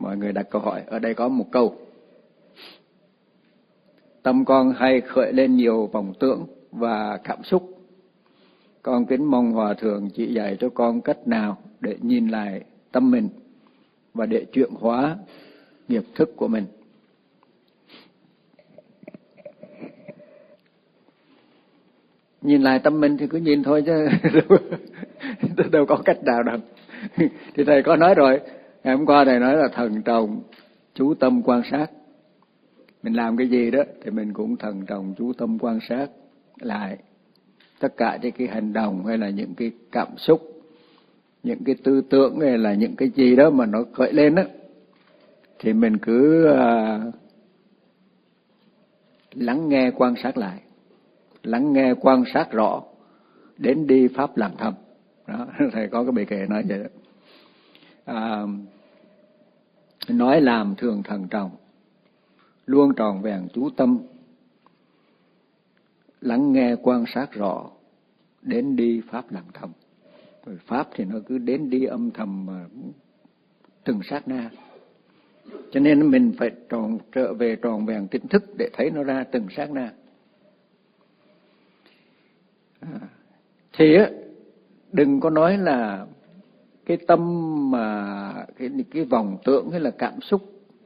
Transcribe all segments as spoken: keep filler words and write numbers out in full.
Mọi người đặt câu hỏi. Ở đây có một câu. Tâm con hay khởi lên nhiều vọng tưởng và cảm xúc. Con kính mong Hòa Thượng chỉ dạy cho con cách nào để nhìn lại tâm mình và để chuyển hóa nghiệp thức của mình. Nhìn lại tâm mình thì cứ nhìn thôi chứ đâu có cách nào đâu. Thì thầy có nói rồi, ngày hôm qua thầy nói là thận trọng, chú tâm quan sát. Mình làm cái gì đó thì mình cũng thận trọng, chú tâm quan sát lại. Tất cả những cái hành động hay là những cái cảm xúc, những cái tư tưởng hay là những cái gì đó mà nó khởi lên đó, thì mình cứ uh, lắng nghe quan sát lại. Lắng nghe quan sát rõ, đến đi pháp làm thầm. Đó, thầy có cái bài kệ nói vậy đó. À, nói làm thường thận trọng, luôn tròn vẹn chú tâm, lắng nghe quan sát rõ, đến đi pháp làm thầm. Rồi pháp thì nó cứ đến đi âm thầm mà từng sát na. Cho nên mình phải tròn, trở về tròn vẹn tỉnh thức để thấy nó ra từng sát na. À, thì á, đừng có nói là cái tâm mà cái, cái vọng tưởng hay là cảm xúc.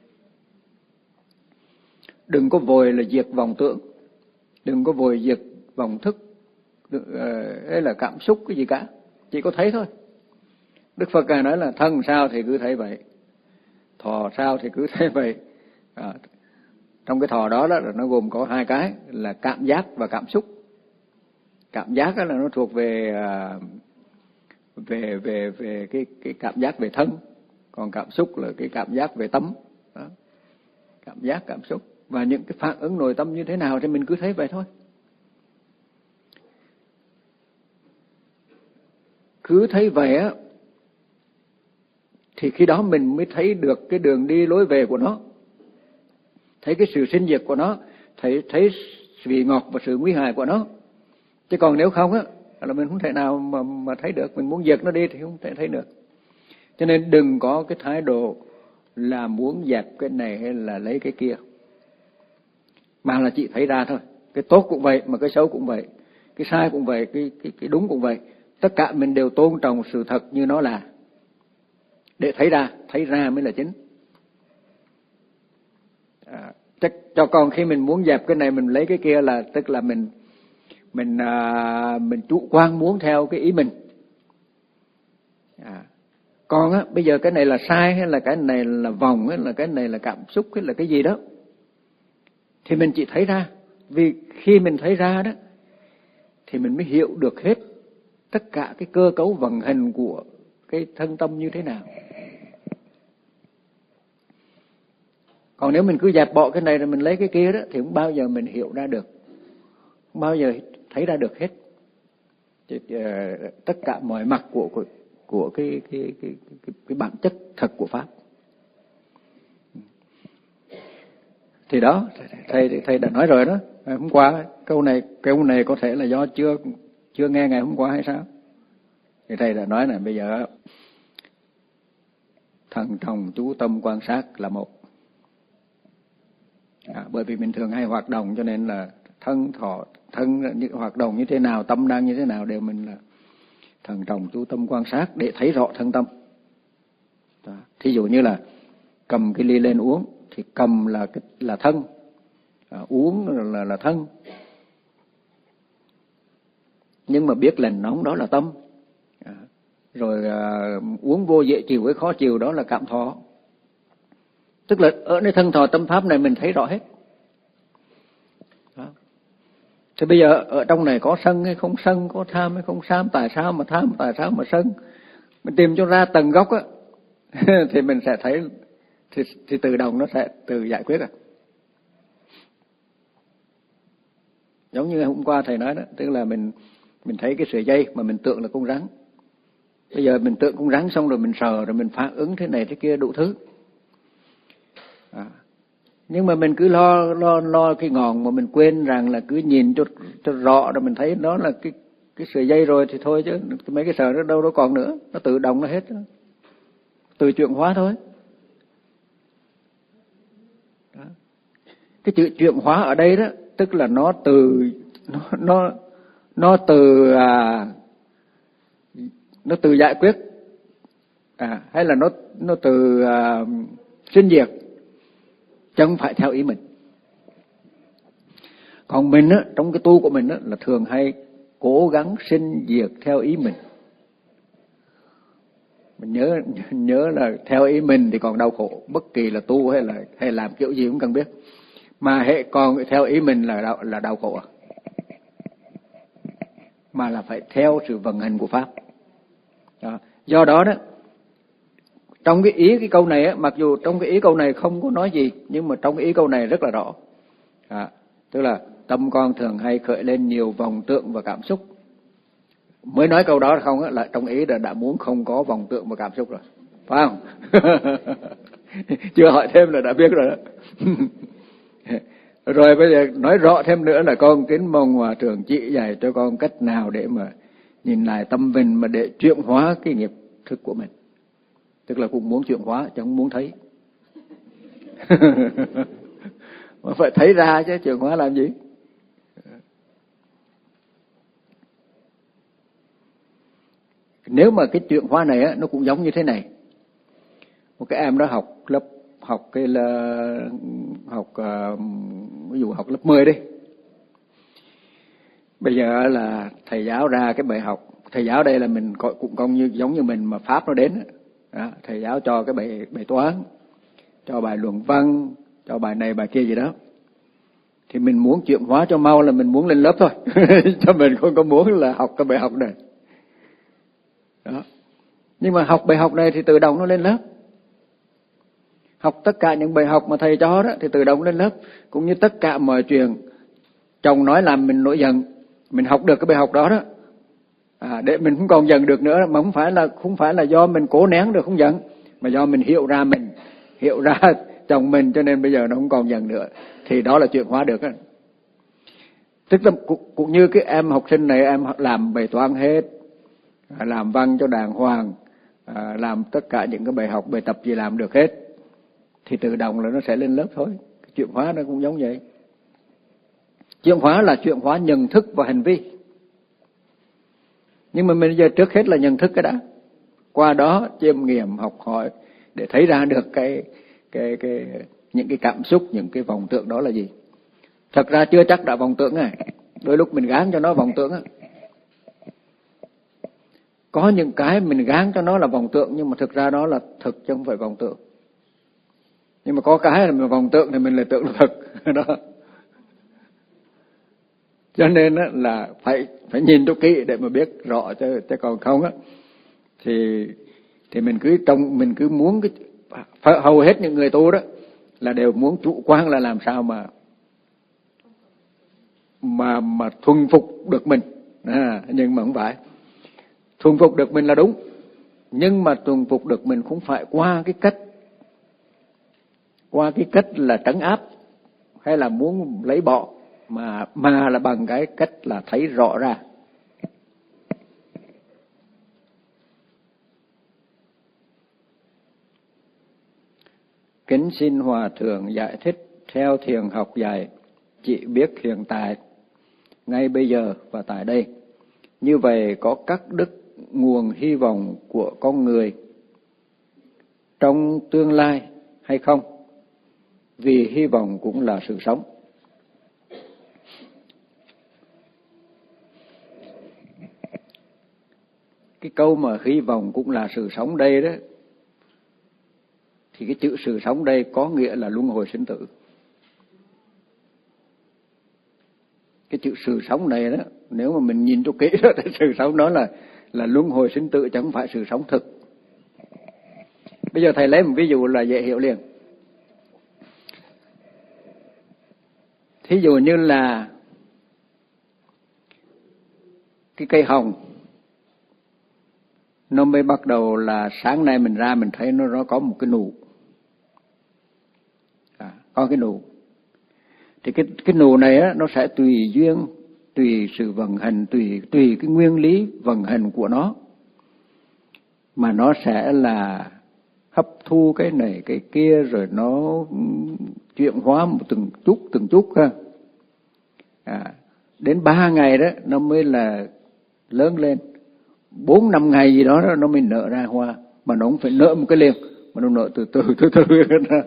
Đừng có vội là diệt vọng tưởng, đừng có vội diệt vọng thức, hay là cảm xúc cái gì cả, chỉ có thấy thôi. Đức Phật Ngài nói là thân sao thì cứ thấy vậy, thọ sao thì cứ thấy vậy. À, trong cái thọ đó, đó là nó gồm có hai cái là cảm giác và cảm xúc. Cảm giác đó là nó thuộc về về về về cái cái cảm giác về thân, còn cảm xúc là cái cảm giác về tâm. Đó. Cảm giác, cảm xúc và những cái phản ứng nội tâm như thế nào thì mình cứ thấy vậy thôi. Cứ thấy vậy á thì khi đó mình mới thấy được cái đường đi lối về của nó, thấy cái sự sinh diệt của nó, thấy thấy vị ngọt và sự nguy hại của nó. Chứ còn nếu không á là mình không thể nào mà mà thấy được, mình muốn diệt nó đi thì không thể thấy được. Cho nên đừng có cái thái độ là muốn dẹp cái này hay là lấy cái kia, mà là chỉ thấy ra thôi. Cái tốt cũng vậy, mà cái xấu cũng vậy, cái sai cũng vậy, cái cái cái đúng cũng vậy. Tất cả mình đều tôn trọng sự thật như nó là, để thấy ra, thấy ra mới là chính. À, chắc cho con khi mình muốn dẹp cái này mình lấy cái kia là tức là mình mình à, mình chủ quan muốn theo cái ý mình. À, còn á bây giờ cái này là sai hay là cái này là vòng hay là cái này là cảm xúc hay là cái gì đó thì mình chỉ thấy ra. Vì khi mình thấy ra đó thì mình mới hiểu được hết tất cả cái cơ cấu vận hành của cái thân tâm như thế nào. Còn nếu mình cứ dẹp bỏ cái này rồi mình lấy cái kia đó thì không bao giờ mình hiểu ra được, không bao giờ thấy ra được hết thì, uh, tất cả mọi mặt của của, của cái, cái, cái, cái, cái bản chất thật của pháp. Thì đó, thầy thầy đã nói rồi đó. Hôm qua câu này câu này có thể là do chưa chưa nghe ngày hôm qua hay sao? Thì thầy đã nói là bây giờ thận trọng chú tâm quan sát là một. À, bởi vì mình thường hay hoạt động cho nên là thân thọ thân những hoạt động như thế nào, tâm đang như thế nào đều mình là thận trọng chú tâm quan sát để thấy rõ thân tâm. Đó. Thí dụ như là cầm cái ly lên uống thì cầm là cái là thân, à, uống là là thân. Nhưng mà biết lành nóng đó là tâm. À, rồi à, uống vô dễ chịu với khó chịu đó là cảm thọ. Tức là ở nơi thân thọ tâm pháp này mình thấy rõ hết. Đó. Thì bây giờ ở trong này có sân hay không sân, có tham hay không tham, tại sao mà tham, tại sao mà sân. Mình tìm cho ra tầng gốc á thì mình sẽ thấy thì, thì tự động nó sẽ tự giải quyết. À. Giống như hôm qua thầy nói đó, tức là mình mình thấy cái sợi dây mà mình tưởng là con rắn. Bây giờ mình tưởng con rắn xong rồi mình sờ rồi mình phản ứng thế này thế kia đủ thứ. À. Nhưng mà mình cứ lo lo lo cái ngọn mà mình quên rằng là cứ nhìn cho cho rõ rồi mình thấy đó là cái cái sợi dây rồi thì thôi, chứ mấy cái sợi nó đâu đâu còn nữa, nó tự động nó hết, tự chuyển hóa thôi. Cái chữ chuyển hóa ở đây đó, tức là nó từ nó nó nó từ à, nó từ giải quyết à, hay là nó nó từ à, sinh diệt, chứ không phải theo ý mình. Còn mình á, trong cái tu của mình á, là thường hay cố gắng sinh diệt theo ý mình. Mình nhớ nhớ là theo ý mình thì còn đau khổ, bất kỳ là tu hay là hay làm kiểu gì cũng cần biết. Mà hệ còn theo ý mình là đau, là đau khổ à? Mà là phải theo sự vận hành của pháp. Đó. Do đó đó, trong cái ý cái câu này á, mặc dù trong cái ý câu này không có nói gì, nhưng mà trong cái ý câu này rất là rõ. À, tức là tâm con thường hay khởi lên nhiều vọng tượng và cảm xúc. Mới nói câu đó không á, là trong ý là đã muốn không có vọng tượng và cảm xúc rồi, phải không? Chưa hỏi thêm là đã biết rồi đó. Rồi bây giờ nói rõ thêm nữa là con kính mong Hòa Thượng chỉ dạy cho con cách nào để mà nhìn lại tâm mình mà để chuyển hóa cái nghiệp thức của mình. Tức là cũng muốn chuyển hóa chứ không muốn thấy. Mà phải thấy ra chứ chuyển hóa làm gì? Nếu mà cái chuyển hóa này á, nó cũng giống như thế này. Một cái em đó học lớp học cái là học uh, ví dụ học lớp mười đi. Bây giờ là thầy giáo ra cái bài học, thầy giáo đây là mình cũng công như giống như mình mà pháp nó đến đó, thầy giáo cho cái bài bài toán, cho bài luận văn, cho bài này bài kia gì đó. Thì mình muốn chuyển hóa cho mau là mình muốn lên lớp thôi. Cho mình không có muốn là học cái bài học này. Đó. Nhưng mà học bài học này thì tự động nó lên lớp. Học tất cả những bài học mà thầy cho đó thì tự động lên lớp. Cũng như tất cả mọi chuyện chồng nói làm mình nổi giận, mình học được cái bài học đó đó. À, để mình không còn giận được nữa, mà không phải là không phải là do mình cố nén được không giận, mà do mình hiểu ra mình, hiểu ra chồng mình cho nên bây giờ nó không còn giận nữa. Thì đó là chuyển hóa được đó. Tức là cũng, cũng như cái em học sinh này, em làm bài toán hết, làm văn cho đàng hoàng, à, làm tất cả những cái bài học, bài tập gì làm được hết, thì tự động là nó sẽ lên lớp thôi. Chuyển hóa nó cũng giống vậy. Chuyển hóa là chuyển hóa nhận thức và hành vi. Nhưng mà bây giờ trước hết là nhận thức cái đã. Qua đó chiêm nghiệm, học hỏi để thấy ra được cái cái cái những cái cảm xúc, những cái vọng tưởng đó là gì. Thật ra chưa chắc đã vọng tưởng này. Đôi lúc mình gán cho nó vọng tưởng á. Có những cái mình gán cho nó là vọng tưởng nhưng mà thực ra đó là thực chứ không phải vọng tưởng. Nhưng mà có cái là mình vọng tưởng thì mình lại tưởng là thực. Đó. Cho nên là phải phải nhìn cho kỹ để mà biết rõ, chứ, chứ còn không á thì thì mình cứ trong mình cứ muốn cái hầu hết những người tu đó là đều muốn chủ quan là làm sao mà mà mà thuần phục được mình, à, nhưng mà không phải. Thuần phục được mình là đúng, nhưng mà thuần phục được mình không phải qua cái cách qua cái cách là trấn áp hay là muốn lấy bỏ, mà mà là bằng cái cách là thấy rõ ra. Kính xin Hòa Thượng giải thích theo thiền học dạy, chỉ biết hiện tại, ngay bây giờ và tại đây. Như vậy có cắt đứt nguồn hy vọng của con người trong tương lai hay không? Vì hy vọng cũng là sự sống. Cái câu mà hy vọng cũng là sự sống đây đó, thì cái chữ sự sống đây có nghĩa là luân hồi sinh tử. Cái chữ sự sống này đó, nếu mà mình nhìn cho kỹ đó, thì sự sống đó là là luân hồi sinh tử chứ không phải sự sống thực. Bây giờ thầy lấy một ví dụ là dễ hiểu liền. Thí dụ như là cái cây hồng, nó mới bắt đầu là sáng nay mình ra mình thấy nó nó có một cái nụ, à, có cái nụ. Thì cái cái nụ này á, nó sẽ tùy duyên, tùy sự vận hành, tùy tùy cái nguyên lý vận hành của nó mà nó sẽ là hấp thu cái này cái kia, rồi nó chuyển hóa một từng chút từng chút ha. À, đến ba ngày đó nó mới là lớn lên, bốn năm ngày gì đó nó mới nở ra hoa, mà nó không phải nở một cái liền, mà nó nở từ từ từ từ ra.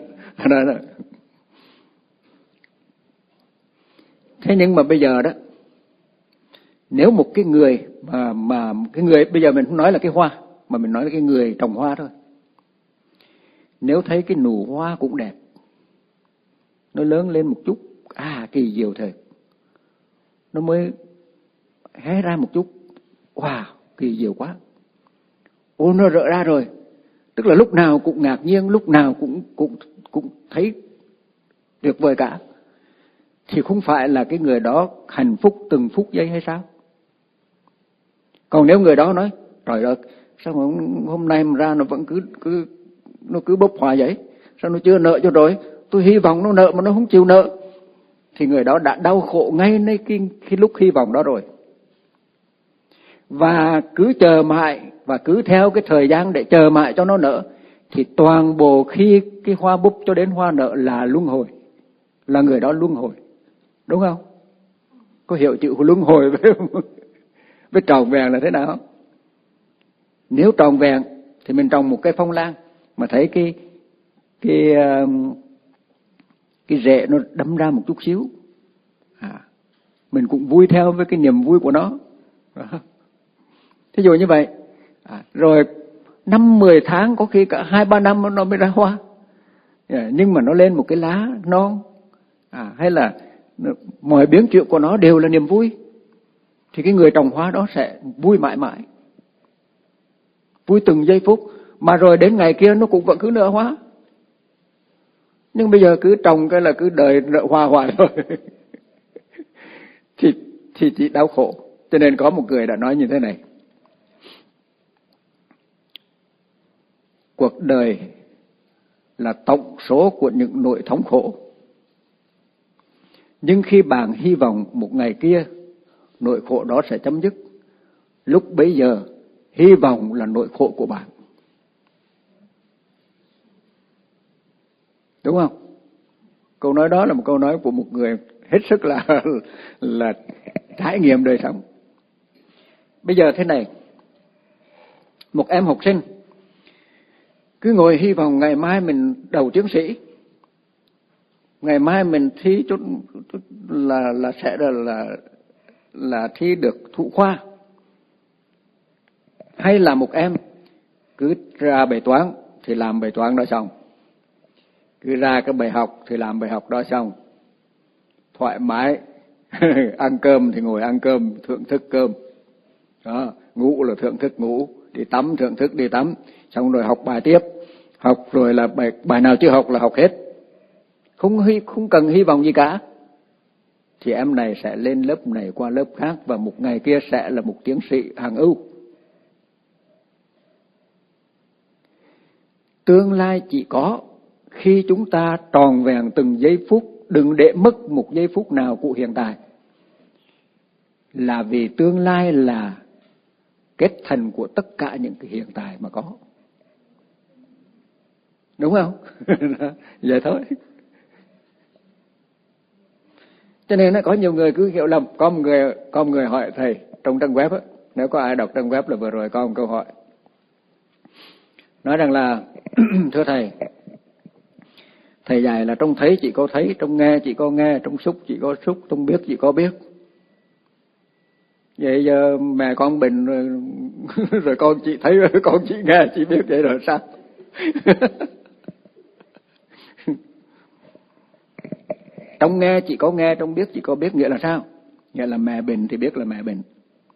Thế nhưng mà bây giờ đó, nếu một cái người mà mà cái người bây giờ mình không nói là cái hoa, mà mình nói là cái người trồng hoa thôi. Nếu thấy cái nụ hoa cũng đẹp, nó lớn lên một chút, à kỳ diệu thật, nó mới hé ra một chút, wow kỳ diệu quá, ô nó rỡ ra rồi, tức là lúc nào cũng ngạc nhiên, lúc nào cũng cũng cũng thấy tuyệt vời cả, thì không phải là cái người đó hạnh phúc từng phút giây hay sao? Còn nếu người đó nói trời ơi, sao mà hôm nay mà ra nó vẫn cứ cứ nó cứ bốc hoa vậy, sao nó chưa nợ cho rồi, tôi hy vọng nó nợ mà nó không chịu nợ, thì người đó đã đau khổ ngayในcái, cái lúc hy vọng đó rồi. Và cứ chờ mãi, và cứ theo cái thời gian để chờ mãi cho nó nở, thì toàn bộ khi cái hoa búp cho đến hoa nở là luân hồi, là người đó luân hồi, đúng không? Có hiểu chữ luân hồi với với tròn vẹn là thế nào không? Nếu tròn vẹn thì mình trồng một cây phong lan mà thấy cái cái cái rễ nó đâm ra một chút xíu, à, mình cũng vui theo với cái niềm vui của nó. Thí dụ như vậy, à, rồi năm mười tháng, có khi cả hai ba năm nó mới ra hoa, à, nhưng mà nó lên một cái lá non, à, hay là mọi biến chuyển của nó đều là niềm vui, thì cái người trồng hoa đó sẽ vui mãi mãi, vui từng giây phút, mà rồi đến ngày kia nó cũng vẫn cứ nở hoa. Nhưng bây giờ cứ trồng cái là cứ đợi nở hoa hoài thôi thì thì chỉ đau khổ. Cho nên có một người đã nói như thế này: cuộc đời là tổng số của những nỗi thống khổ, nhưng khi bạn hy vọng một ngày kia nỗi khổ đó sẽ chấm dứt, lúc bấy giờ hy vọng là nỗi khổ của bạn. Đúng không? Câu nói đó là một câu nói của một người hết sức là là trải nghiệm đời sống. Bây giờ thế này, một em học sinh cứ ngồi hy vọng ngày mai mình đầu tiến sĩ, ngày mai mình thi chút là là sẽ là là là thi được thủ khoa, hay là một em cứ ra bài toán thì làm bài toán đó xong, cứ ra cái bài học thì làm bài học đó xong, thoải mái ăn cơm thì ngồi ăn cơm, thưởng thức cơm đó, ngủ là thưởng thức ngủ, đi tắm thưởng thức đi tắm, xong rồi học bài tiếp, học rồi là bài bài nào chưa học là học hết, không hy, không cần hy vọng gì cả, thì em này sẽ lên lớp này qua lớp khác, và một ngày kia sẽ là một tiến sĩ hàng ưu. Tương lai chỉ có khi chúng ta tròn vẹn từng giây phút, đừng để mất một giây phút nào của hiện tại, là vì tương lai là kết thành của tất cả những cái hiện tại mà có. Đúng không? Vậy thôi. Cho nên có nhiều người cứ hiểu lầm. Có một người, có một người hỏi thầy trong trang web á, nếu có ai đọc trang web là vừa rồi có một câu hỏi, nói rằng là thưa thầy, thầy dạy là trong thấy chỉ có thấy, trong nghe chỉ có nghe, trong xúc chỉ có xúc, trong biết chỉ có biết. Vậy giờ mẹ con bệnh rồi, rồi con chỉ thấy, con chỉ nghe, chỉ biết vậy rồi sao? Trong nghe chỉ có nghe, trong biết chỉ có biết, nghĩa là sao? Nghĩa là mẹ bệnh thì biết là mẹ bệnh,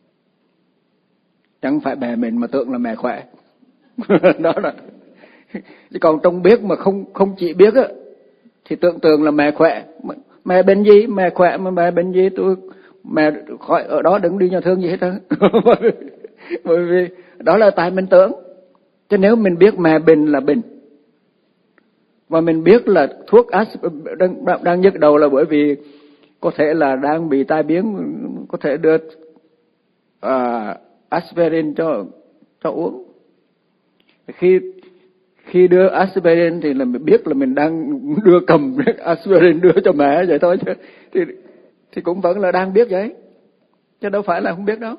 chẳng phải mẹ bệnh mà tưởng là mẹ khỏe. Đó là. Chứ còn trong biết mà không không chỉ biết á, thì tưởng tượng là mẹ khỏe. Mẹ bệnh gì? Mẹ khỏe mà mẹ bệnh gì? Tôi mẹ khỏi ở đó đừng đi nhà thương gì hết á. Bởi vì đó là tại mình tưởng. Chứ nếu mình biết mẹ bệnh là bệnh, và mình biết là thuốc đang, đang nhức đầu là bởi vì có thể là đang bị tai biến, có thể đưa uh, aspirin cho cho uống. Khi Khi đưa aspirin thì là mình biết là mình đang đưa cầm aspirin đưa cho mẹ vậy thôi chứ. Thì, thì cũng vẫn là đang biết vậy. Chứ đâu phải là không biết đâu.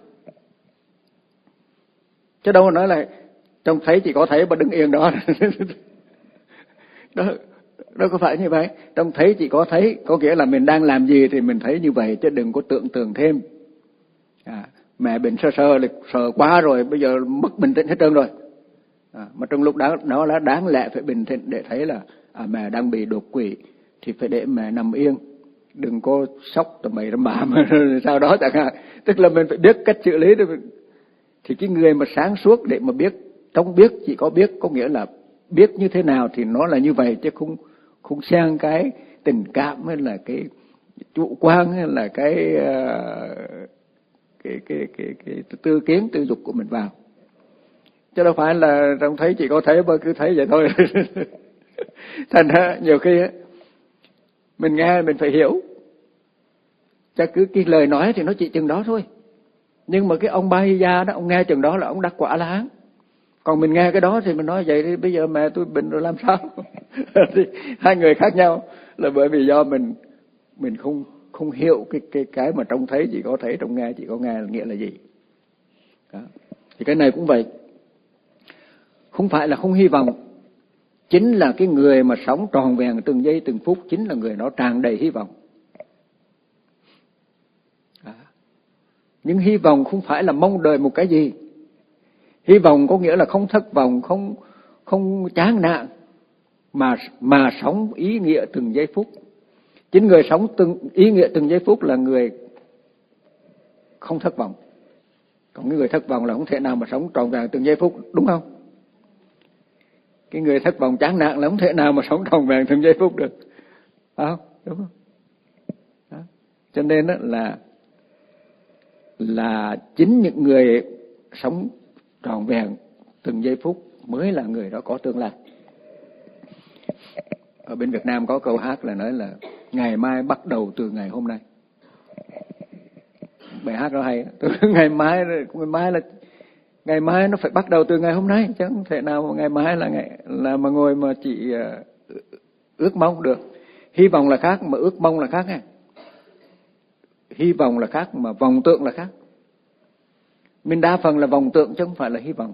Chứ đâu mà nói là trông thấy chỉ có thấy mà đứng yên đó. đó. Đâu có phải như vậy. Trông thấy chỉ có thấy, có nghĩa là mình đang làm gì thì mình thấy như vậy, chứ đừng có tưởng tượng thêm. À, mẹ bệnh sơ sơ là sợ quá rồi, bây giờ mất bình tĩnh hết trơn rồi. À, mà trong lúc đó nó là đáng lẽ phải bình tĩnh để thấy là à, mẹ đang bị đột quỵ thì phải để mẹ nằm yên, đừng có sốc tầm bậy tầm bạ mà sau đó chẳng hạn. Tức là mình phải biết cách xử lý. Thì cái người mà sáng suốt để mà biết, trong biết chỉ có biết, có nghĩa là biết như thế nào thì nó là như vậy, chứ không không sang cái tình cảm hay là cái chủ quan hay là cái uh, cái, cái cái cái cái tư kiến tư dục của mình vào. Chứ đâu phải là trông thấy chỉ có thấy mà cứ thấy vậy thôi. Thành ra nhiều khi mình nghe mình phải hiểu. Chắc cứ cái lời nói thì nó chỉ chừng đó thôi. Nhưng mà cái ông Ba Hy Gia đó, ông nghe chừng đó là ông đắc quả A-la-hán. Còn mình nghe cái đó thì mình nói vậy đi, bây giờ mẹ tôi bệnh rồi làm sao? Thì hai người khác nhau là bởi vì do mình mình không không hiểu cái cái cái mà trông thấy chỉ có thấy, trông nghe chỉ có nghe là nghĩa là gì. Đó. Thì cái này cũng vậy. Không phải là không hy vọng. Chính là cái người mà sống tròn vẹn từng giây từng phút, chính là người đó tràn đầy hy vọng. À. Nhưng hy vọng không phải là mong đợi một cái gì. Hy vọng có nghĩa là không thất vọng, không không chán nản, mà mà sống ý nghĩa từng giây phút. Chính người sống từng ý nghĩa từng giây phút là người không thất vọng. Còn cái người thất vọng là không thể nào mà sống trọn vẹn từng giây phút, đúng không? Cái người thất vọng chán nản là không thể nào mà sống trọn vẹn từng giây phút được. Phải không? Đúng không? Đó. Cho nên đó là là chính những người sống trọn vẹn từng giây phút mới là người đó có tương lai. Ở bên Việt Nam có câu hát là nói là ngày mai bắt đầu từ ngày hôm nay. Bài hát đó hay. Ngày mai, ngày mai là ngày mai nó phải bắt đầu từ ngày hôm nay, chứ không thể nào ngày mai là ngày là mà ngồi mà chỉ ước mong được. Hy vọng là khác mà ước mong là khác nha. Hy vọng là khác mà vọng tưởng là khác. Mình đa phần là vọng tưởng chứ không phải là hy vọng.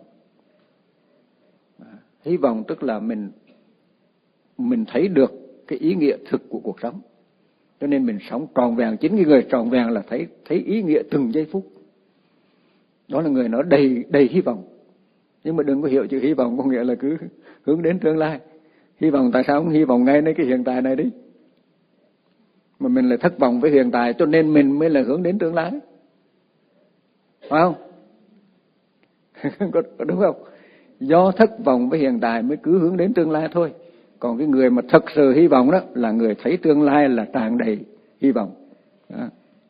Hy vọng tức là mình mình thấy được cái ý nghĩa thực của cuộc sống. Cho nên mình sống tròn vẹn, chính cái người tròn vẹn là thấy thấy ý nghĩa từng giây phút. Đó là người nó đầy đầy hy vọng. Nhưng mà đừng có hiểu chữ hy vọng có nghĩa là cứ hướng đến tương lai. Hy vọng tại sao không hy vọng ngay đến cái hiện tại này đi. Mà mình lại thất vọng với hiện tại cho nên mình mới là hướng đến tương lai. Phải không? có, đúng không? Do thất vọng với hiện tại mới cứ hướng đến tương lai thôi. Còn cái người mà thật sự hy vọng đó là người thấy tương lai là tràn đầy hy vọng. Đó.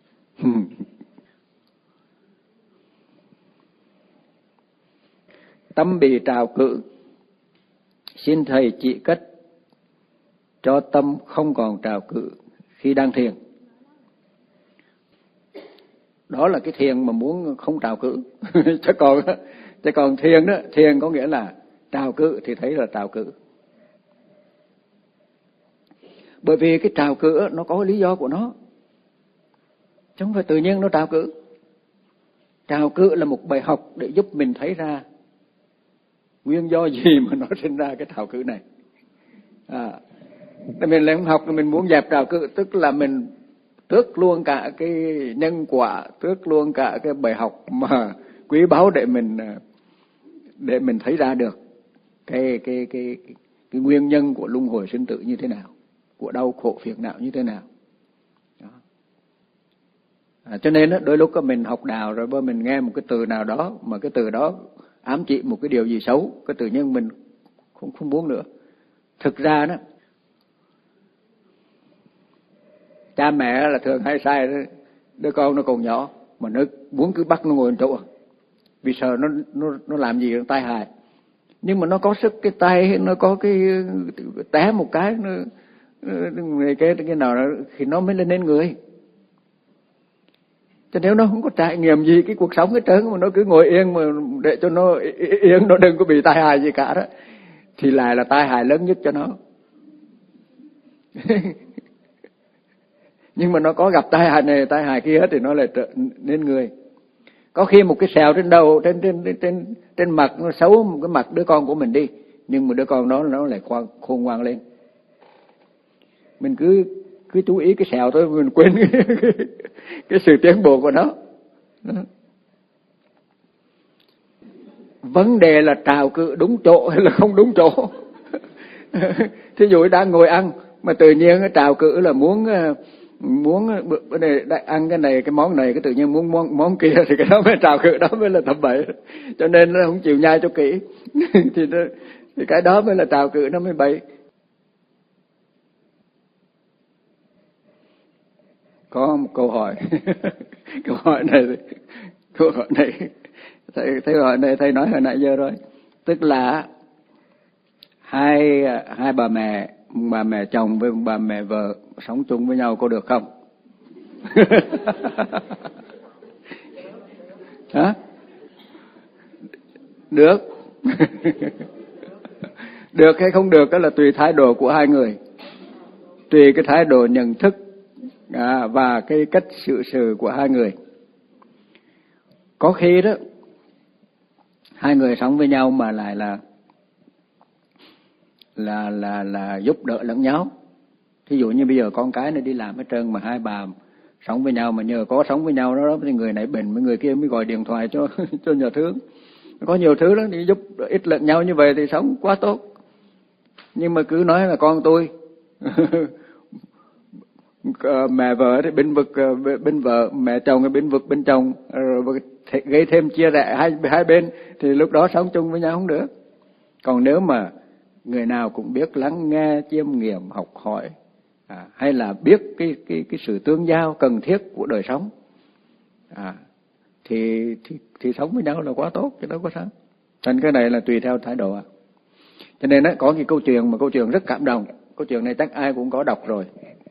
Tâm bị trào cự, xin thầy chỉ cách cho tâm không còn trào cự khi đang thiền. Đó là cái thiền mà muốn không trào cự. chứ còn chứ còn thiền đó, thiền có nghĩa là trào cự thì thấy là trào cự. Bởi vì cái trào cự nó có lý do của nó, chứ không phải tự nhiên nó trào cự. Trào cự là một bài học để giúp mình thấy ra nguyên do gì mà nó sinh ra cái trào cự này. À, mình lên học mình muốn dẹp trào cự, tức là mình tước luôn cả cái nhân quả, tước luôn cả cái bài học mà quý báu để mình để mình thấy ra được cái cái cái cái, cái nguyên nhân của luân hồi sinh tử như thế nào, của đau khổ phiền não như thế nào. Đó. À, cho nên đó, đôi lúc mình học đạo rồi bởi mình nghe một cái từ nào đó mà cái từ đó ám chỉ một cái điều gì xấu, cái tự nhiên mình không không muốn nữa. Thực ra đó, cha mẹ là thường hay sai đó, đứa con nó còn nhỏ mà nó muốn cứ bắt nó ngồi trên chỗ vì sợ nó nó nó làm gì nó tai hại. Nhưng mà nó có sức cái tay, nó có cái té một cái nó cái cái nào đó thì nó mới lên đến người. Cho nếu nó không có trải nghiệm gì cái cuộc sống hết trơn mà nó cứ ngồi yên mà để cho nó yên, nó đừng có bị tai hại gì cả đó, thì lại là tai hại lớn nhất cho nó. Nhưng mà nó có gặp tai hại này tai hại kia thì nó lại trở nên người. Có khi một cái sẹo trên đầu, trên trên trên trên mặt nó xấu một cái mặt đứa con của mình đi, nhưng mà đứa con đó nó lại khoan, khôn ngoan lên. Mình cứ cứ chú ý cái sẹo thôi, mình quên cái, cái, cái sự tiến bộ của nó. Đó. Vấn đề là trào cự đúng chỗ hay là không đúng chỗ. Thí dụ đang ngồi ăn mà tự nhiên cái trào cự là muốn muốn bữa này ăn cái này cái món này, cái tự nhiên muốn món món kia, thì cái đó mới trào cự, đó mới là thẩm bậy. Cho nên nó không chịu nhai cho kỹ. thì, nó, thì cái đó mới là trào cự, nó mới bậy. Có một câu hỏi. câu hỏi này câu hỏi này thầy thầy hỏi này thầy nói hồi nãy giờ rồi, tức là hai hai bà mẹ, bà mẹ chồng với bà mẹ vợ sống chung với nhau có được không? Hả? Được. Được hay không được đó là tùy thái độ của hai người, tùy cái thái độ nhận thức à, và cái cách xử sự của hai người. Có khi đó hai người sống với nhau mà lại là là là là giúp đỡ lẫn nhau. Thí dụ như bây giờ con cái nó đi làm hết trơn mà hai bà sống với nhau, mà nhờ có sống với nhau đó, đó thì người này bệnh, người kia mới gọi điện thoại cho cho nhà thương. Có nhiều thứ đó thì giúp ích lẫn nhau, như vậy thì sống quá tốt. Nhưng mà cứ nói là con tôi mẹ vợ thì bên vực bên vợ, mẹ chồng thì bên vực bên chồng, rồi gây thêm chia rẽ hai hai bên, thì lúc đó sống chung với nhau không được. Còn nếu mà người nào cũng biết lắng nghe, chiêm nghiệm, học hỏi, à, hay là biết cái cái cái sự tương giao cần thiết của đời sống, à, thì thì thì sống với nhau là quá tốt, chứ đâu có sao. Thành cái này là tùy theo thái độ. À. Cho nên đó, có cái câu chuyện mà câu chuyện rất cảm động. Câu chuyện này chắc ai cũng có đọc rồi.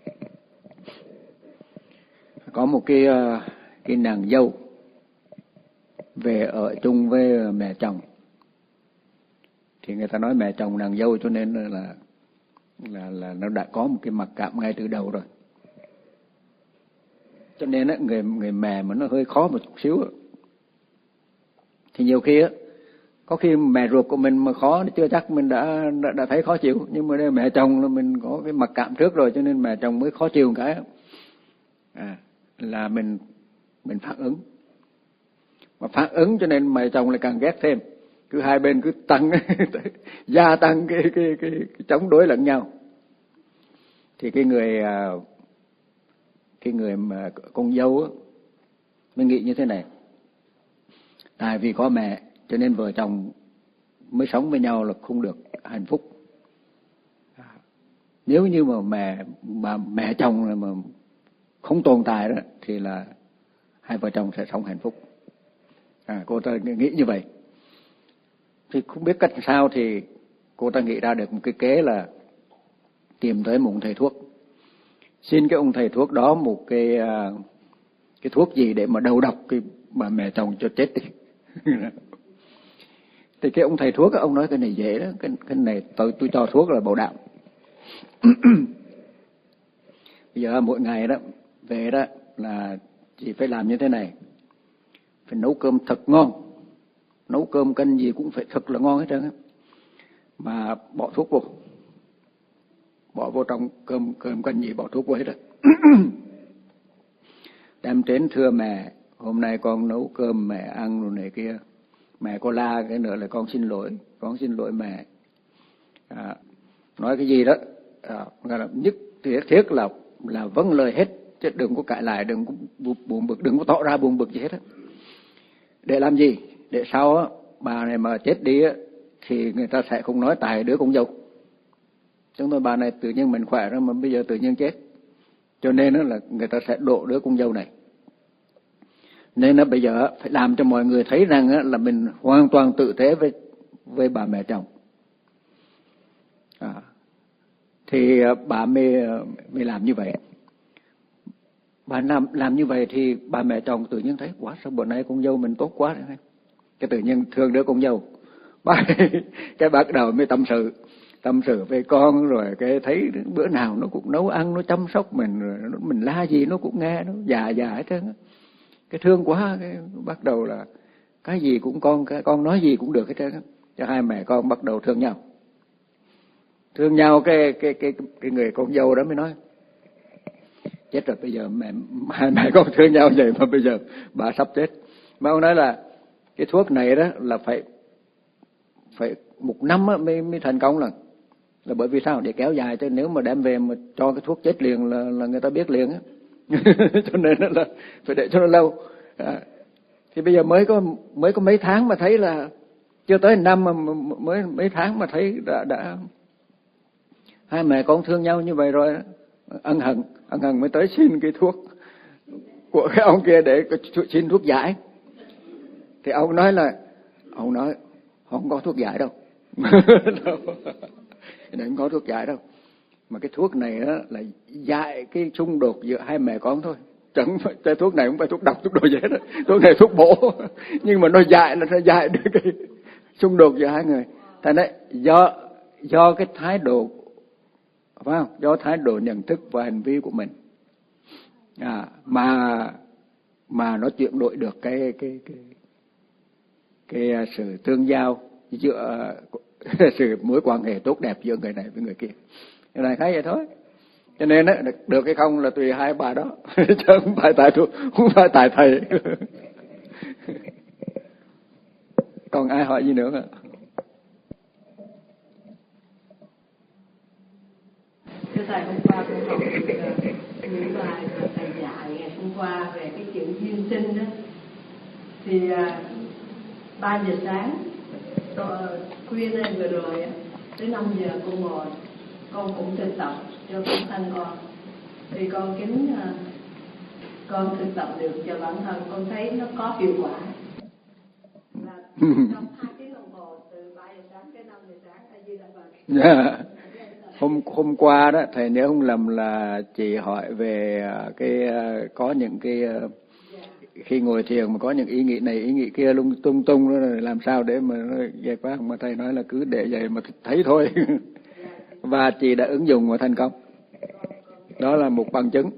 Có một cái cái nàng dâu về ở chung với mẹ chồng. Thì người ta nói mẹ chồng nàng dâu, cho nên là là là nó đã có một cái mặc cảm ngay từ đầu rồi. Cho nên á, người người mẹ mà nó hơi khó một chút xíu. Thì nhiều khi á, có khi mẹ ruột của mình mà khó, chưa chắc mình đã đã, đã thấy khó chịu, nhưng mà đây mẹ chồng là mình có cái mặc cảm trước rồi, cho nên mẹ chồng mới khó chịu một cái. À, là mình mình phản ứng. Mà phản ứng cho nên mẹ chồng lại càng ghét thêm. Cứ hai bên cứ tăng gia tăng cái cái cái, cái chống đối lẫn nhau. Thì cái người cái người mà con dâu á mới nghĩ như thế này. Tại vì có mẹ cho nên vợ chồng mới sống với nhau là không được hạnh phúc. Nếu như mà mẹ mà mẹ chồng là mà không tồn tại đó thì là hai vợ chồng sẽ sống hạnh phúc. À, cô ta nghĩ như vậy. Thì không biết cách sao thì cô ta nghĩ ra được một cái kế là tìm tới một ông thầy thuốc. Xin cái ông thầy thuốc đó một cái cái thuốc gì để mà đầu độc cái bà mẹ chồng cho chết đi. Thì cái ông thầy thuốc ông nói cái này dễ đó, cái, cái này tôi tôi cho thuốc là bảo đảm. Bây giờ mỗi ngày đó về đó là chỉ phải làm như thế này, phải nấu cơm thật ngon, nấu cơm canh gì cũng phải thật là ngon hết trơn á, mà bỏ thuốc vô, bỏ vô trong cơm cơm canh gì bỏ thuốc vô hết rồi. Đem đến thưa mẹ, hôm nay con nấu cơm mẹ ăn rồi này kia, mẹ có la cái nữa là con xin lỗi, con xin lỗi mẹ. À, nói cái gì đó, à, nhất thiết thiết là là vâng lời hết, chứ đừng có cãi lại, đừng có buồn bực, đừng có tỏ ra buồn bực gì hết á. Để làm gì? Để sau á, bà này mà chết đi á, thì người ta sẽ không nói tại đứa con dâu. Chúng tôi bà này tự nhiên mình khỏe rồi mà bây giờ tự nhiên chết. Cho nên là người ta sẽ độ đứa con dâu này. Nên là bây giờ phải làm cho mọi người thấy rằng là mình hoàn toàn tự tế với với bà mẹ chồng. À, thì bà mới mới làm như vậy. Bà làm làm như vậy thì bà mẹ chồng tự nhiên thấy quá, sao bữa nay con dâu mình tốt quá này. Cái tự nhiên thương đứa con dâu. Ba cái bắt đầu mới tâm sự, tâm sự với con, rồi cái thấy bữa nào nó cũng nấu ăn, nó chăm sóc mình, rồi mình la gì nó cũng nghe, nó già già hết trơn á. Cái thương quá, cái bắt đầu là cái gì cũng con, cái con nói gì cũng được hết trơn á. Cho hai mẹ con bắt đầu thương nhau. Thương nhau cái cái cái cái người con dâu đó mới nói: chết rồi, bây giờ mẹ hai mẹ con thương nhau vậy mà bây giờ bà sắp chết. Mà ông nói là cái thuốc này đó là phải phải một năm mới mới thành công lần. Là bởi vì sao? Để kéo dài, chứ nếu mà đem về mà cho cái thuốc chết liền là là người ta biết liền á. Cho nên là phải để cho nó lâu. À, thì bây giờ mới có mới có mấy tháng mà thấy là chưa tới năm mà mới mấy tháng mà thấy đã đã hai mẹ con thương nhau như vậy rồi. Ân hận, ân hận mới tới xin cái thuốc của cái ông kia để xin thuốc giải. Thì ông nói là ông nói không có thuốc giải đâu. Không có thuốc giải đâu. Mà cái thuốc này đó là giải cái xung đột giữa hai mẹ con thôi. Chẳng phải cái thuốc này không phải thuốc độc, thuốc đồ gì hết. Thuốc này thuốc bổ. Nhưng mà nó giải là nó giải được cái xung đột giữa hai người. Thành đấy, do do cái thái độ, phải không? Do thái độ nhận thức và hành vi của mình. À, mà mà nó chuyển đổi được cái cái cái cái sự tương giao giữa sự mối quan hệ tốt đẹp giữa người này với người kia. Cái này khá vậy thôi. Cho nên á, được hay không là tùy hai bà đó, chứ không phải tại tôi, không phải tại thầy. Còn ai hỏi gì nữa hả? Thưa thầy, hôm qua tôi học được những bài mà thầy dạy ngày hôm qua về cái chữ duyên sinh đó. Thì ba giờ sáng, khuya nay vừa rồi tới năm giờ cô ngồi, con cũng thực tập cho bản thân con. Thì con kính con thực tập được cho bản thân, con thấy nó có hiệu quả. Là trong hai tiếng đồng hồ từ ba giờ sáng tới năm giờ sáng là Di Đà Phật. Yeah. Hôm hôm qua đó thầy nhớ không lầm là chị hỏi về cái có những cái khi ngồi thiền mà có những ý nghĩ này ý nghĩ kia lung tung tung đó, làm sao để mà nó giải quyết. Mà thầy nói là cứ để vậy mà thấy thôi. Và chị đã ứng dụng và thành công. Đó là một bằng chứng.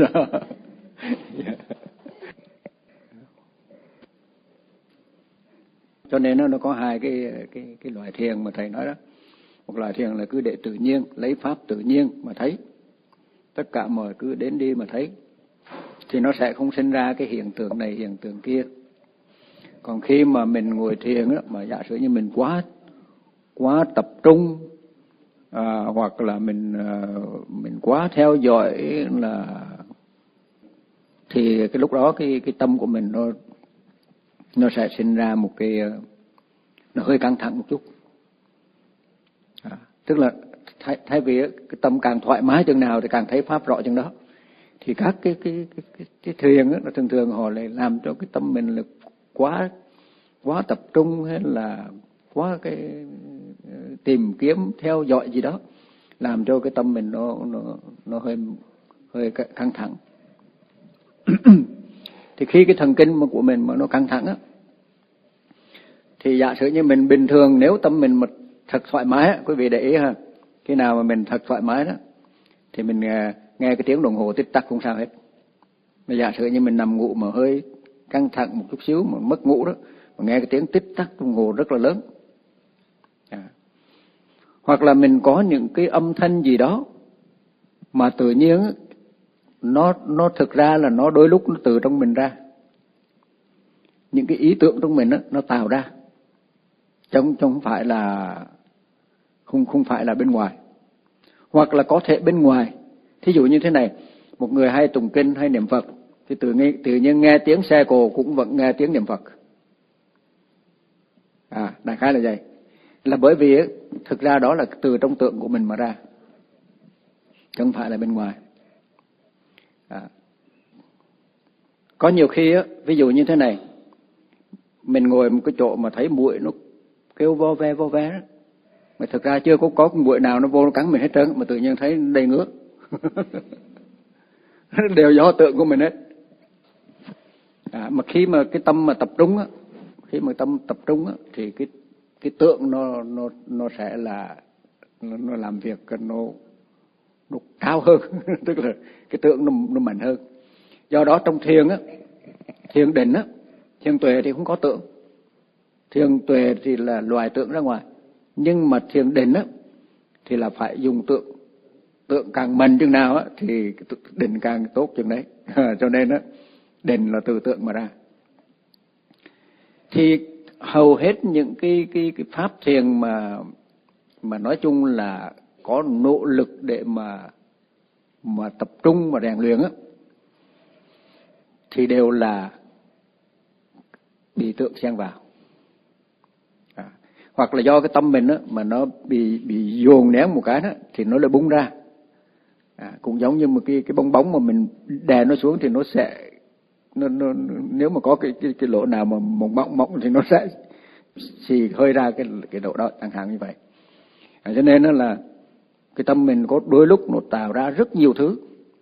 Cho nên nó nó có hai cái cái cái loại thiền mà thầy nói đó. Một loại thiền là cứ để tự nhiên, lấy pháp tự nhiên mà thấy. Tất cả mọi cứ đến đi mà thấy. Thì nó sẽ không sinh ra cái hiện tượng này, hiện tượng kia. Còn khi mà mình ngồi thiền đó, mà giả sử như mình quá quá tập trung, à, hoặc là mình à, mình quá theo dõi là thì cái lúc đó cái cái tâm của mình nó nó sẽ sinh ra một cái nó hơi căng thẳng một chút. À, tức là thay, thay vì cái tâm càng thoải mái chừng nào thì càng thấy pháp rõ chừng đó. Thì các cái cái cái cái, cái thiền á, thường thường họ lại làm cho cái tâm mình là quá quá tập trung hay là quá cái tìm kiếm theo dõi gì đó, làm cho cái tâm mình nó nó nó hơi hơi căng thẳng. Thì khi cái thần kinh của mình mà nó căng thẳng á, thì giả sử như mình bình thường nếu tâm mình mà thật thoải mái á, quý vị để ý ha, khi nào mà mình thật thoải mái đó thì mình nghe, nghe cái tiếng đồng hồ tích tắc không sao hết. Mà giả sử như mình nằm ngủ mà hơi căng thẳng một chút xíu mà mất ngủ đó, mà nghe cái tiếng tích tắc đồng hồ rất là lớn. À. Hoặc là mình có những cái âm thanh gì đó mà tự nhiên nó nó thực ra là nó đôi lúc nó từ trong mình ra. Những cái ý tưởng trong mình đó, nó tạo ra. Chứ không phải là không không phải là bên ngoài. Hoặc là có thể bên ngoài. Thí dụ như thế này, một người hay tụng kinh hay niệm Phật thì tự nhiên, tự nhiên nghe tiếng xe cộ cũng vẫn nghe tiếng niệm Phật. À, đại khái là vậy. Là bởi vì thực ra đó là từ trong tượng của mình mà ra, chứ không phải là bên ngoài. À. Có nhiều khi á, ví dụ như thế này, mình ngồi một cái chỗ mà thấy muỗi nó kêu vo ve vo ve đó, mà thực ra chưa có có muỗi nào nó vô nó cắn mình hết trơn, mà tự nhiên thấy đầy ngứa. Đều do tượng của mình hết. À, mà khi mà cái tâm mà tập trung á, khi mà tâm tập trung á, thì cái cái tượng nó nó nó sẽ là nó, nó làm việc nó nó cao hơn tức là cái tượng nó nó mạnh hơn. Do đó trong thiền á, thiền định á, thiền tuệ thì không có tượng. Thiền tuệ thì là loài tượng ra ngoài, nhưng mà thiền định á thì là phải dùng tượng. Tượng càng mạnh chừng nào á thì định càng tốt chừng đấy. Cho nên á, định là từ tượng mà ra. Thì hầu hết những cái cái cái pháp thiền mà mà nói chung là có nỗ lực để mà mà tập trung mà rèn luyện á, thì đều là bị tượng xen vào. À, hoặc là do cái tâm mình á mà nó bị bị dồn nén một cái đó thì nó lại bung ra. À, cũng giống như một cái cái bong bóng mà mình đè nó xuống thì nó sẽ nó, nó nếu mà có cái cái cái lỗ nào mà mỏng mỏng mỏng thì nó sẽ xì hơi ra cái cái độ đó, chẳng hạn như vậy. À, cho nên nó là cái tâm mình có đôi lúc nó tạo ra rất nhiều thứ,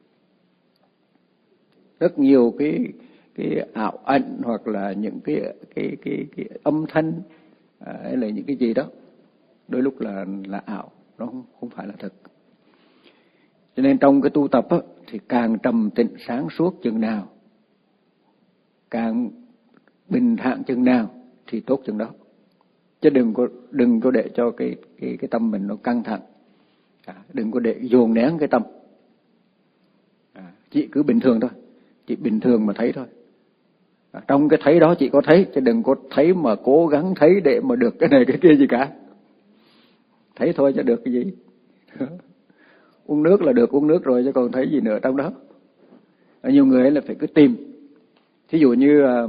rất nhiều cái cái ảo ảnh hoặc là những cái cái cái cái âm thanh à, hay là những cái gì đó, đôi lúc là là ảo, nó không, không phải là thật. Cho nên trong cái tu tập á, thì càng trầm tĩnh sáng suốt chừng nào, càng bình thản chừng nào thì tốt chừng đó. Chứ đừng có đừng có để cho cái cái cái tâm mình nó căng thẳng, à, đừng có để dồn nén cái tâm. À, chị cứ bình thường thôi, chị bình thường mà thấy thôi. À, trong cái thấy đó chị có thấy, chứ đừng có thấy mà cố gắng thấy để mà được cái này cái kia gì cả. Thấy thôi chứ được cái gì. Uống nước là được uống nước rồi chứ còn thấy gì nữa trong đó. À, nhiều người ấy là phải cứ tìm. Thí dụ như à,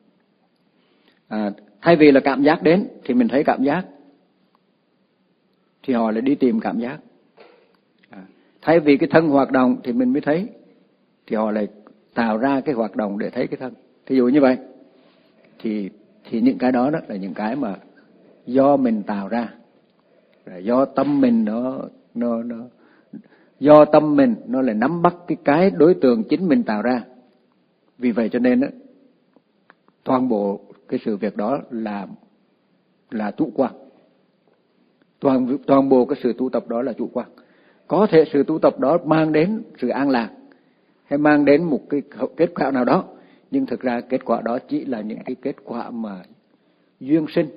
à, thay vì là cảm giác đến thì mình thấy cảm giác, thì họ lại đi tìm cảm giác. À, thay vì cái thân hoạt động thì mình mới thấy, thì họ lại tạo ra cái hoạt động để thấy cái thân. Thí dụ như vậy, thì thì những cái đó đó là những cái mà do mình tạo ra, do tâm mình nó nó nó do tâm mình nó lại nắm bắt cái cái đối tượng chính mình tạo ra. Vì vậy cho nên đó, toàn bộ cái sự việc đó là là chủ quan. Toàn toàn bộ cái sự tu tập đó là chủ quan. Có thể sự tu tập đó mang đến sự an lạc hay mang đến một cái kết quả nào đó, nhưng thực ra kết quả đó chỉ là những cái kết quả mà duyên sinh.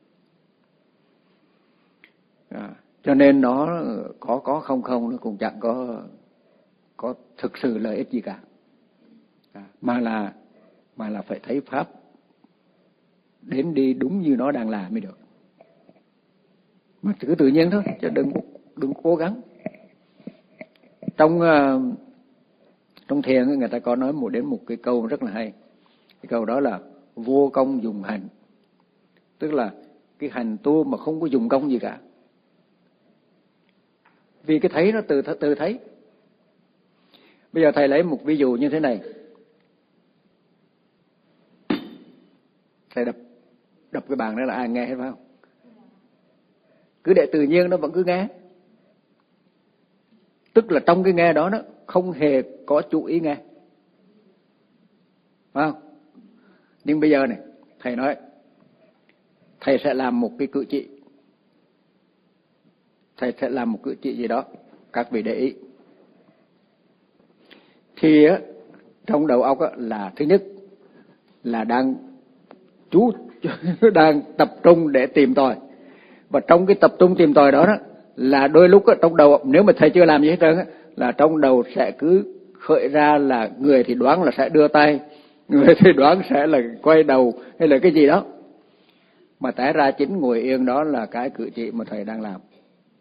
À, cho nên nó có có không không nó cũng chẳng có có thực sự lợi ích gì cả. À, mà là mà là phải thấy pháp đến đi đúng như nó đang là mới được. Mà cứ tự nhiên thôi, chứ đừng đừng cố gắng. Trong uh, trong thiền người ta có nói một đến một cái câu rất là hay. Cái câu đó là vô công dùng hành. Tức là cái hành tu mà không có dùng công gì cả. Vì cái thấy nó từ từ thấy. Bây giờ thầy lấy một ví dụ như thế này. Thầy đập đập cái bàn đó là ai nghe hết phải không? Cứ để tự nhiên nó vẫn cứ nghe. Tức là trong cái nghe đó nó không hề có chủ ý nghe. Phải không? Nhưng bây giờ này, thầy nói thầy sẽ làm một cái cử chỉ. Thầy sẽ làm một cử chỉ gì đó, các vị để ý. Thì á, trong đầu óc á, là thứ nhất là đang chú đang tập trung để tìm tòi. Và trong cái tập trung tìm tòi đó, đó là đôi lúc á, trong đầu, nếu mà thầy chưa làm gì hết trơn á, là trong đầu sẽ cứ khởi ra là người thì đoán là sẽ đưa tay, người thì đoán sẽ là quay đầu hay là cái gì đó. Mà té ra chính ngồi yên đó là cái cử chỉ mà thầy đang làm.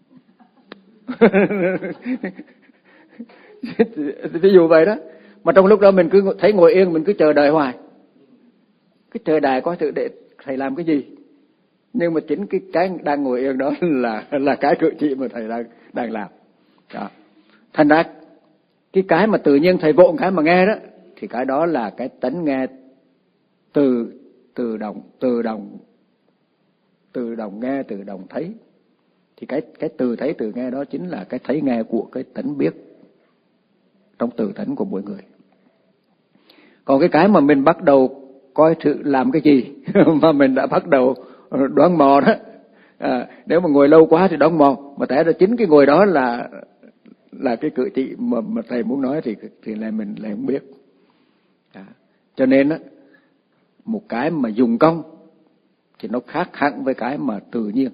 Ví dụ vậy đó. Mà trong lúc đó mình cứ thấy ngồi yên, mình cứ chờ đợi hoài. Cái chờ đợi coi thử để thầy làm cái gì. Nhưng mà chính cái cái đang ngồi yên đó là là cái cử chỉ mà thầy đang đang làm. Đó. Thành ra cái cái mà tự nhiên thầy vội cái mà nghe đó, thì cái đó là cái tánh nghe từ từ động từ động từ động nghe, từ động thấy. Thì cái cái từ thấy từ nghe đó chính là cái thấy nghe của cái tánh biết trong từ tánh của mỗi người. Còn cái cái mà mình bắt đầu coi thử làm cái gì mà mình đã bắt đầu đoán mò đó, À, nếu mà ngồi lâu quá thì đóng mò, mà té ra chính cái ngồi đó là là cái cử chỉ mà, mà thầy muốn nói thì thì là mình lại không biết. À, cho nên á, một cái mà dùng công thì nó khác hẳn với cái mà tự nhiên.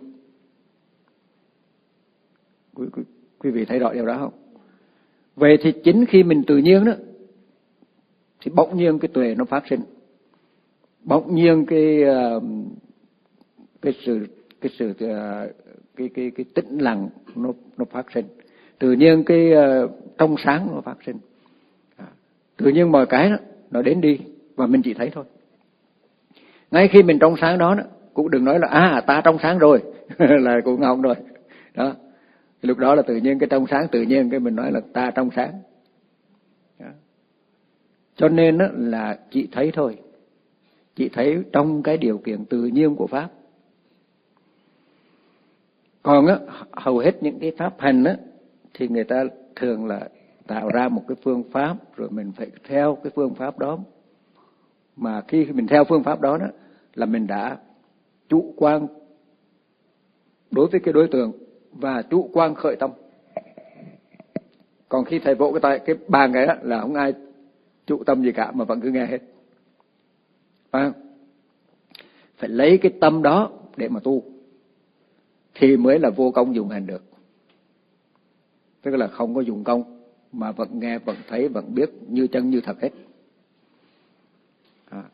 Quý, quý, quý vị thấy rõ điều đó không? Vậy thì chính khi mình tự nhiên đó, thì bỗng nhiên cái tuệ nó phát sinh, bỗng nhiên cái cái sự cái sự cái cái cái tĩnh lặng nó nó phát sinh, tự nhiên cái trong sáng nó phát sinh, tự nhiên mọi cái đó, nó đến đi và mình chỉ thấy thôi. Ngay khi mình trong sáng đó, đó cũng đừng nói là à ta trong sáng rồi là cũng ngon rồi đó. Lúc đó là tự nhiên cái trong sáng, tự nhiên cái mình nói là ta trong sáng đó. Cho nên đó là chỉ thấy thôi, chỉ thấy trong cái điều kiện tự nhiên của pháp. Còn á, hầu hết những cái pháp hành á thì người ta thường là tạo ra một cái phương pháp rồi mình phải theo cái phương pháp đó. Mà khi mình theo phương pháp đó đó là mình đã chủ quan đối với cái đối tượng và chủ quan khởi tâm. Còn khi thầy vỗ cái tay cái bàn cái đó là không ai chủ tâm gì cả mà vẫn cứ nghe hết. Phải không? Phải lấy cái tâm đó để mà tu thì mới là vô công dùng hành được. Tức là không có dùng công mà vẫn nghe, vẫn thấy, vẫn biết như chân như thật hết. À.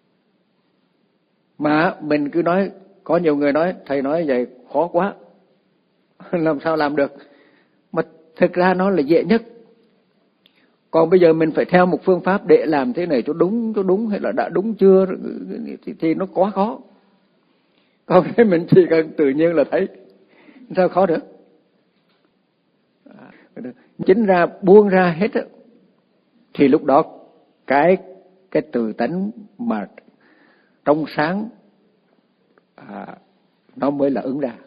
Mà mình cứ nói, có nhiều người nói thầy nói vậy khó quá, làm sao làm được? Mà thực ra nó là dễ nhất. Còn bây giờ mình phải theo một phương pháp để làm thế này cho đúng, cho đúng hay là đã đúng chưa thì, thì nó quá khó. Còn thế mình chỉ cần tự nhiên là thấy, sao khó được? Chính ra buông ra hết á, thì lúc đó cái cái từ tánh mà trong sáng à, nó mới là ứng ra.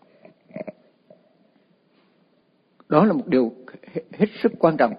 Đó là một điều hết sức quan trọng.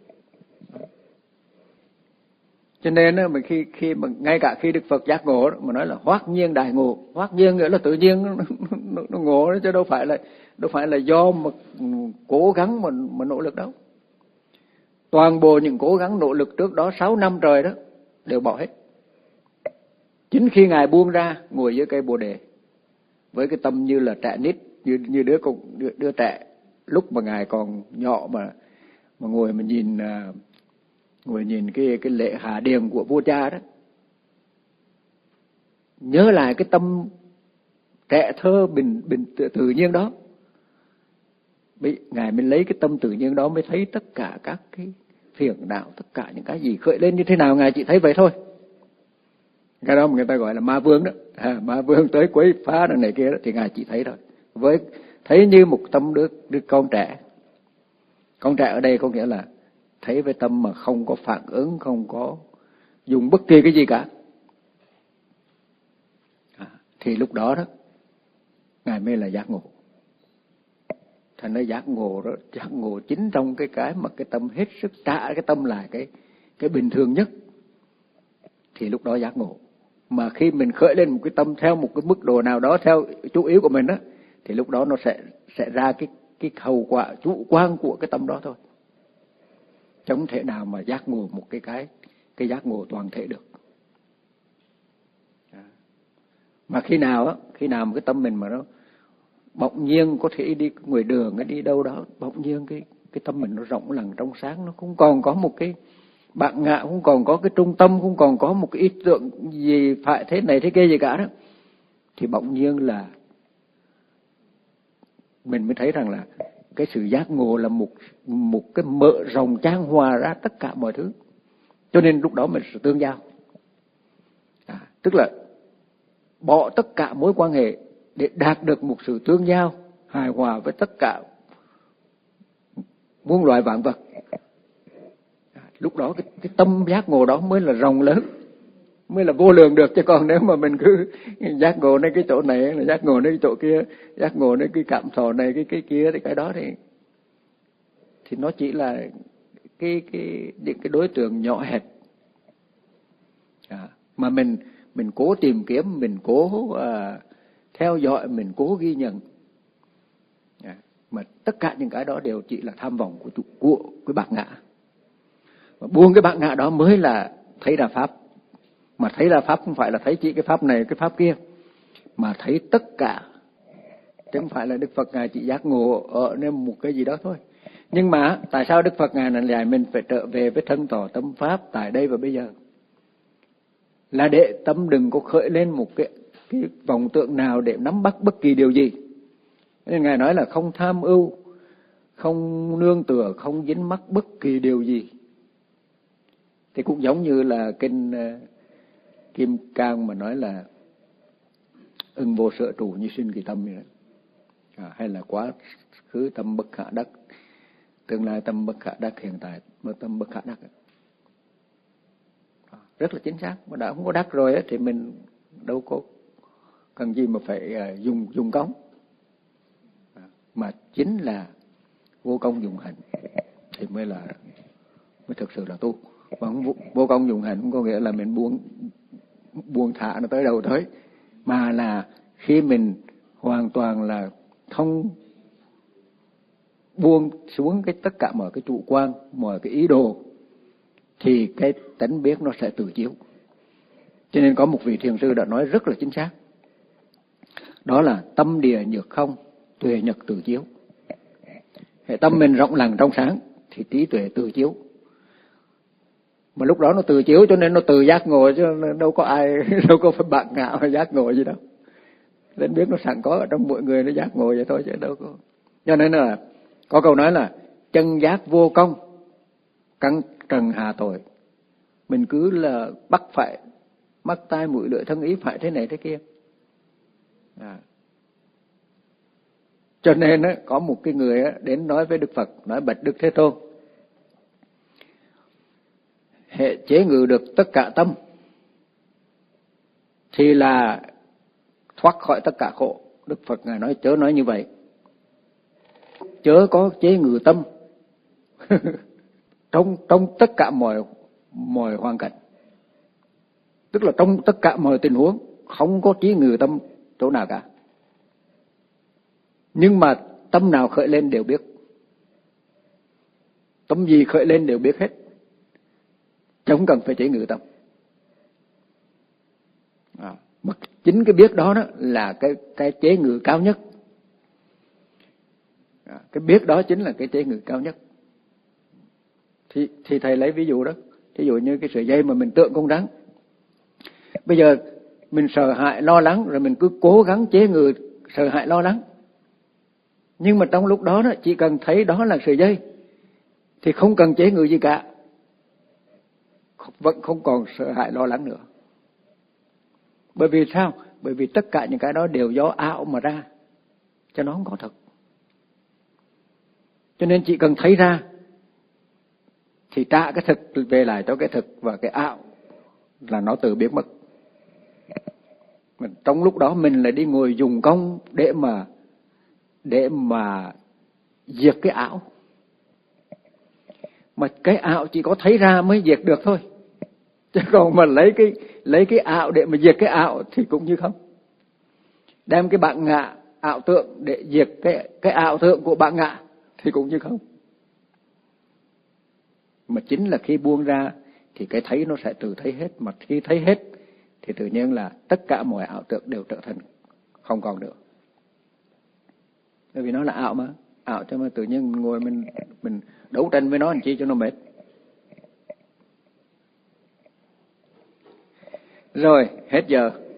Cho nên á, mà khi khi mà ngay cả khi Đức Phật giác ngộ mà nói là hoát nhiên đại ngộ, hoát nhiên nghĩa là tự nhiên nó, nó, nó ngộ đó, chứ đâu phải là đâu phải là do mà cố gắng mà mà nỗ lực đâu. Toàn bộ những cố gắng nỗ lực trước đó sáu năm trời đó đều bỏ hết. Chính khi Ngài buông ra ngồi dưới cây Bồ đề với cái tâm như là trẻ nít, như như đứa con đứa, đứa trẻ lúc mà Ngài còn nhỏ mà mà ngồi mà nhìn ngồi nhìn cái cái lễ hạ điềm của vua cha đó, nhớ lại cái tâm trẻ thơ bình bình tự, tự nhiên đó, Ngài mới lấy cái tâm tự nhiên đó mới thấy tất cả các cái phiền não, tất cả những cái gì khởi lên như thế nào Ngài chỉ thấy vậy thôi. Cái đó mà người ta gọi là ma vương đó, à, ma vương tới quấy phá này, này kia đó, thì Ngài chỉ thấy thôi, với thấy như một tâm đứa đứa con trẻ. Con trẻ ở đây có nghĩa là thấy với tâm mà không có phản ứng, không có dùng bất kỳ cái gì cả. À, thì lúc đó đó Ngài mới là giác ngộ. Thành ra giác ngộ đó, giác ngộ chính trong cái cái mà cái tâm hết sức trả cái tâm lại cái cái bình thường nhất, thì lúc đó giác ngộ. Mà khi mình khởi lên một cái tâm theo một cái mức độ nào đó theo chủ yếu của mình đó, thì lúc đó nó sẽ sẽ ra cái cái hậu quả chủ quan của cái tâm đó thôi. Chẳng thể nào mà giác ngộ một cái cái cái giác ngộ toàn thể được. Mà khi nào á, khi nào một cái tâm mình mà nó bỗng nhiên có thể đi ngoài đường, đi đâu đó, bỗng nhiên cái cái tâm mình nó rộng lặng trong sáng, nó không còn có một cái bạn ngạ, không còn có cái trung tâm, không còn có một cái ý tưởng gì phải thế này thế kia gì cả đó, thì bỗng nhiên là mình mới thấy rằng là cái sự giác ngộ là một một cái mở rộng chan hòa ra tất cả mọi thứ. Cho nên lúc đó mình sẽ tương giao, à, tức là bỏ tất cả mối quan hệ để đạt được một sự tương giao hài hòa với tất cả muôn loài vạn vật. À, lúc đó cái, cái tâm giác ngộ đó mới là rộng lớn, mới là vô lượng được. Chứ còn nếu mà mình cứ giác ngộ đến cái chỗ này, là giác ngộ đến cái chỗ kia, giác ngộ đến cái cảm thọ này, cái cái kia, thì cái đó thì thì nó chỉ là cái cái những cái đối tượng nhỏ hẹp. À, mà mình mình cố tìm kiếm, mình cố à, theo dõi, mình cố ghi nhận. Mà tất cả những cái đó đều chỉ là tham vọng của, của cái bát ngã. Mà buông cái bát ngã đó mới là thấy ra pháp. Mà thấy ra pháp không phải là thấy chỉ cái pháp này, cái pháp kia, mà thấy tất cả. Chứ không phải là Đức Phật Ngài chỉ giác ngộ ở nên một cái gì đó thôi. Nhưng mà tại sao Đức Phật Ngài lại dạy mình phải trở về với thân tỏ tâm pháp tại đây và bây giờ? Là để tâm đừng có khởi lên một cái, cái vọng tượng nào để nắm bắt bất kỳ điều gì. Nên Ngài nói là không tham ưu, không nương tựa, không dính mắc bất kỳ điều gì. Thì cũng giống như là kinh uh, Kim Cang mà nói là ưng vô sở trụ như sinh kỳ tâm vậy đó. À, hay là quá khứ tâm bất khả đắc, tương lai tâm bất khả đắc, hiện tại tâm bất khả đắc. À, rất là chính xác. Mà đã không có đắc rồi ấy, thì mình đâu có cần gì mà phải uh, dùng dùng công. À, mà chính là vô công dùng hạnh thì mới là mới thực sự là tu. Mà không vô công dùng hạnh không có nghĩa là mình buông buông thả nó tới đâu tới, mà là khi mình hoàn toàn là không buông xuống cái tất cả mọi cái chủ quan, mọi cái ý đồ, thì cái tánh biết nó sẽ tự chiếu. Cho nên có một vị thiền sư đã nói rất là chính xác, đó là tâm địa nhược không, tuệ nhật tự chiếu. Hệ tâm mình rộng lặng trong sáng thì trí tuệ tự chiếu. Mà lúc đó nó tự chiếu cho nên nó tự giác ngộ, chứ đâu có ai, đâu có phải bạc ngạo hay giác ngộ gì đâu. Đến biết nó sẵn có ở trong mỗi người, nó giác ngộ vậy thôi chứ đâu có. Cho nên là có câu nói là chân giác vô công, căn trần hà tội. Mình cứ là bắt phải mắt tai mũi lưỡi thân ý phải thế này thế kia. À. Cho nên á, có một cái người á, đến nói với Đức Phật, nói bạch Đức Thế Tôn, hệ chế ngự được tất cả tâm thì là thoát khỏi tất cả khổ. Đức Phật Ngài nói chớ nói như vậy, chớ có chế ngự tâm trong trong tất cả mọi mọi hoàn cảnh, tức là trong tất cả mọi tình huống không có chế ngự tâm chỗ nào cả. Nhưng mà tâm nào khởi lên đều biết, tâm gì khởi lên đều biết hết, chứ không cần phải chế ngự tâm. À, mà chính cái biết đó, đó là cái cái chế ngự cao nhất. À, cái biết đó chính là cái chế ngự cao nhất. Thì thì thầy lấy ví dụ đó, ví dụ như cái sợi dây mà mình tượng con rắn. Bây giờ mình sợ hãi lo lắng rồi mình cứ cố gắng chế ngự sợ hãi lo lắng. Nhưng mà trong lúc đó, đó chỉ cần thấy đó là sợi dây thì không cần chế ngự gì cả, vẫn không còn sợ hãi lo lắng nữa. Bởi vì sao? Bởi vì tất cả những cái đó đều do ảo mà ra, cho nó không có thật. Cho nên chỉ cần thấy ra thì trả cái thực về lại cho cái thực, và cái ảo là nó tự biến mất. Mình, trong lúc đó mình lại đi ngồi dùng công để mà để mà diệt cái ảo. Mà cái ảo chỉ có thấy ra mới diệt được thôi. Chứ còn mà lấy cái lấy cái ảo để mà diệt cái ảo thì cũng như không. Đem cái bạn ngạ ảo tượng để diệt cái cái ảo tượng của bạn ngạ thì cũng như không. Mà chính là khi buông ra thì cái thấy nó sẽ tự thấy hết. Mà khi thấy hết thì tự nhiên là tất cả mọi ảo tượng đều trở thành không còn nữa. Bởi vì nó là ảo mà, ảo cho mà tự nhiên mình ngồi mình mình đấu tranh với nó làm chi cho nó mệt. Rồi, hết giờ.